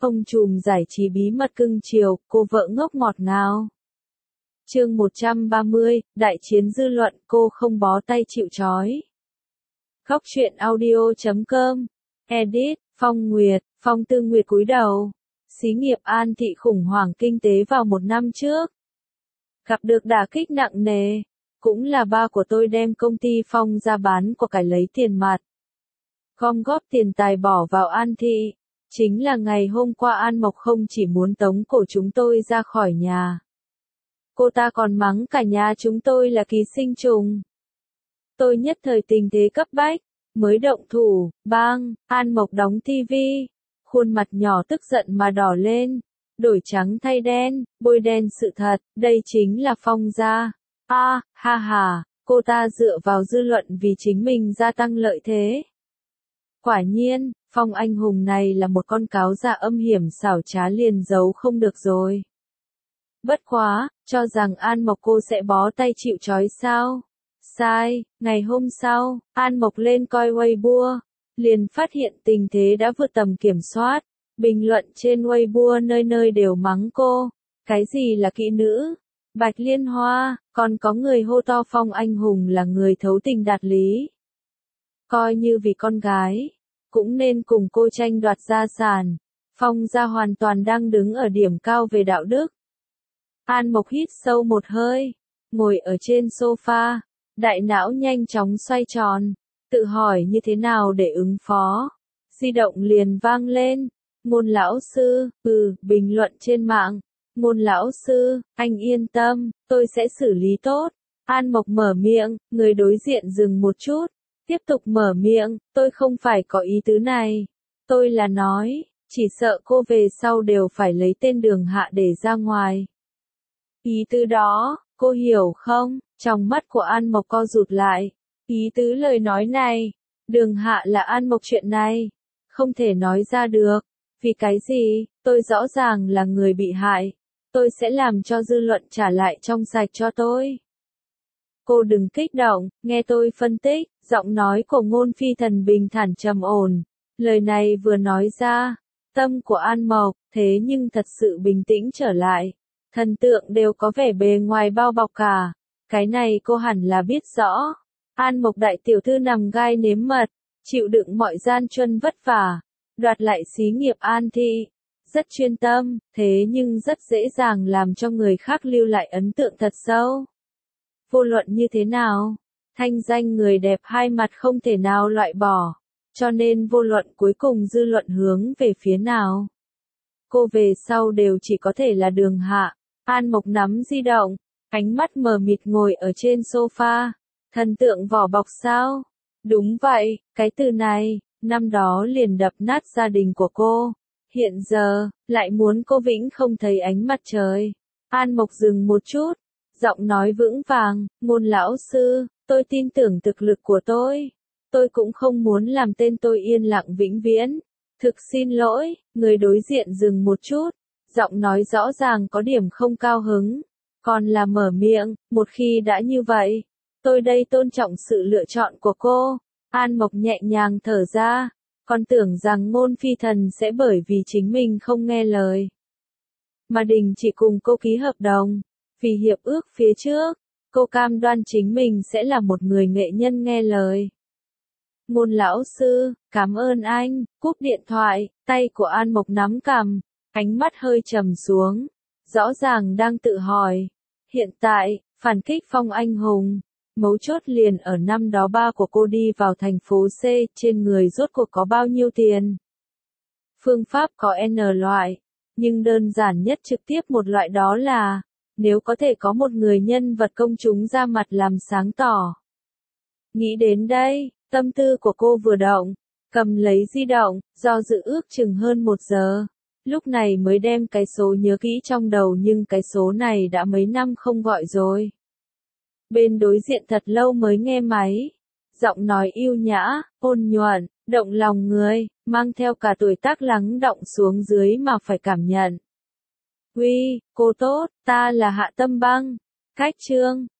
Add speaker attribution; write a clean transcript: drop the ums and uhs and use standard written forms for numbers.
Speaker 1: Ông trùm giải trí bí mật cưng chiều, cô vợ ngốc ngọt ngào. Chương 130, Đại chiến dư luận, cô không bó tay chịu trói. Góc truyện audio.com. Edit, Phong Nguyệt, Phong Tư Nguyệt cúi đầu. Xí nghiệp An Thị khủng hoảng kinh tế vào một năm trước. Gặp được đả kích nặng nề. Cũng là ba của tôi đem công ty Phong ra bán của cải lấy tiền mặt. Gom góp tiền tài bỏ vào An Thị. Chính là ngày hôm qua An Mộc không chỉ muốn tống cổ chúng tôi ra khỏi nhà. Cô ta còn mắng cả nhà chúng tôi là ký sinh trùng. Tôi nhất thời tình thế cấp bách, mới động thủ, bang, An Mộc đóng tivi. Khuôn mặt nhỏ tức giận mà đỏ lên, đổi trắng thay đen, bôi đen sự thật, đây chính là Phong gia. Ha ha, cô ta dựa vào dư luận vì chính mình gia tăng lợi thế. Quả nhiên, Phong anh hùng này là một con cáo già âm hiểm xảo trá liền giấu không được rồi. Bất quá, cho rằng An Mộc cô sẽ bó tay chịu trói sao? Sai, ngày hôm sau, An Mộc lên coi Weibo, liền phát hiện tình thế đã vượt tầm kiểm soát. Bình luận trên Weibo nơi nơi đều mắng cô. Cái gì là kỹ nữ? Bạch Liên Hoa, còn có người hô to Phong anh hùng là người thấu tình đạt lý. Coi như vì con gái, cũng nên cùng cô tranh đoạt gia sản. Phong gia hoàn toàn đang đứng ở điểm cao về đạo đức. An Mộc hít sâu một hơi, ngồi ở trên sofa, đại não nhanh chóng xoay tròn, tự hỏi như thế nào để ứng phó. Di động liền vang lên, Ngôn lão sư, bình luận trên mạng. Ngôn lão sư, anh yên tâm, tôi sẽ xử lý tốt. An Mộc mở miệng, người đối diện dừng một chút, tiếp tục mở miệng, tôi không phải có ý tứ này. Tôi là nói, chỉ sợ cô về sau đều phải lấy tên Đường Hạ để ra ngoài. Ý tứ đó, cô hiểu không? Trong mắt của An Mộc co rụt lại. Ý tứ lời nói này, Đường Hạ là An Mộc chuyện này, không thể nói ra được. Vì cái gì? Tôi rõ ràng là người bị hại. Tôi sẽ làm cho dư luận trả lại trong sạch cho tôi. Cô đừng kích động, nghe tôi phân tích. Giọng nói của Ngôn Phi Thần bình thản trầm ổn. Lời này vừa nói ra, tâm của An Mộc, thế nhưng thật sự bình tĩnh trở lại. Thần tượng đều có vẻ bề ngoài bao bọc cả. Cái này cô hẳn là biết rõ. An Mộc đại tiểu thư nằm gai nếm mật, chịu đựng mọi gian truân vất vả, đoạt lại xí nghiệp An Thị. Rất chuyên tâm, thế nhưng rất dễ dàng làm cho người khác lưu lại ấn tượng thật sâu. Vô luận như thế nào, thanh danh người đẹp hai mặt không thể nào loại bỏ, cho nên vô luận cuối cùng dư luận hướng về phía nào. Cô về sau đều chỉ có thể là Đường Hạ. An Mộc nắm di động, ánh mắt mờ mịt ngồi ở trên sofa. Thần tượng vỏ bọc sao? Đúng vậy, cái từ này, năm đó liền đập nát gia đình của cô. Hiện giờ, lại muốn cô vĩnh không thấy ánh mặt trời. An Mộc dừng một chút, giọng nói vững vàng, Ngôn lão sư, tôi tin tưởng thực lực của tôi. Tôi cũng không muốn làm tên tôi yên lặng vĩnh viễn. Thực xin lỗi, người đối diện dừng một chút, giọng nói rõ ràng có điểm không cao hứng. Còn là mở miệng, một khi đã như vậy, tôi đây tôn trọng sự lựa chọn của cô. An Mộc nhẹ nhàng thở ra. Còn tưởng rằng Ngôn Phi Thần sẽ bởi vì chính mình không nghe lời mà đình chỉ cùng cô ký hợp đồng. Vì hiệp ước phía trước, cô cam đoan chính mình sẽ là một người nghệ nhân nghe lời. Ngôn lão sư, cảm ơn anh. Cúp điện thoại, tay của An Mộc nắm cằm, ánh mắt hơi trầm xuống, rõ ràng đang tự hỏi. Hiện tại, phản kích Phong anh hùng. Mấu chốt liền ở năm đó ba của cô đi vào thành phố C, trên người rốt cuộc có bao nhiêu tiền. Phương pháp có N loại, nhưng đơn giản nhất trực tiếp một loại đó là, nếu có thể có một người nhân vật công chúng ra mặt làm sáng tỏ. Nghĩ đến đây, tâm tư của cô vừa động, cầm lấy di động, do dự ước chừng hơn 1 giờ. Lúc này mới đem cái số nhớ kỹ trong đầu nhưng cái số này đã mấy năm không gọi rồi. Bên đối diện thật lâu mới nghe máy. Giọng nói yêu nhã, ôn nhuận, động lòng người, mang theo cả tuổi tác lắng đọng xuống dưới mà phải cảm nhận. Uy, cô tốt, ta là Hạ Tâm Băng. Cách chương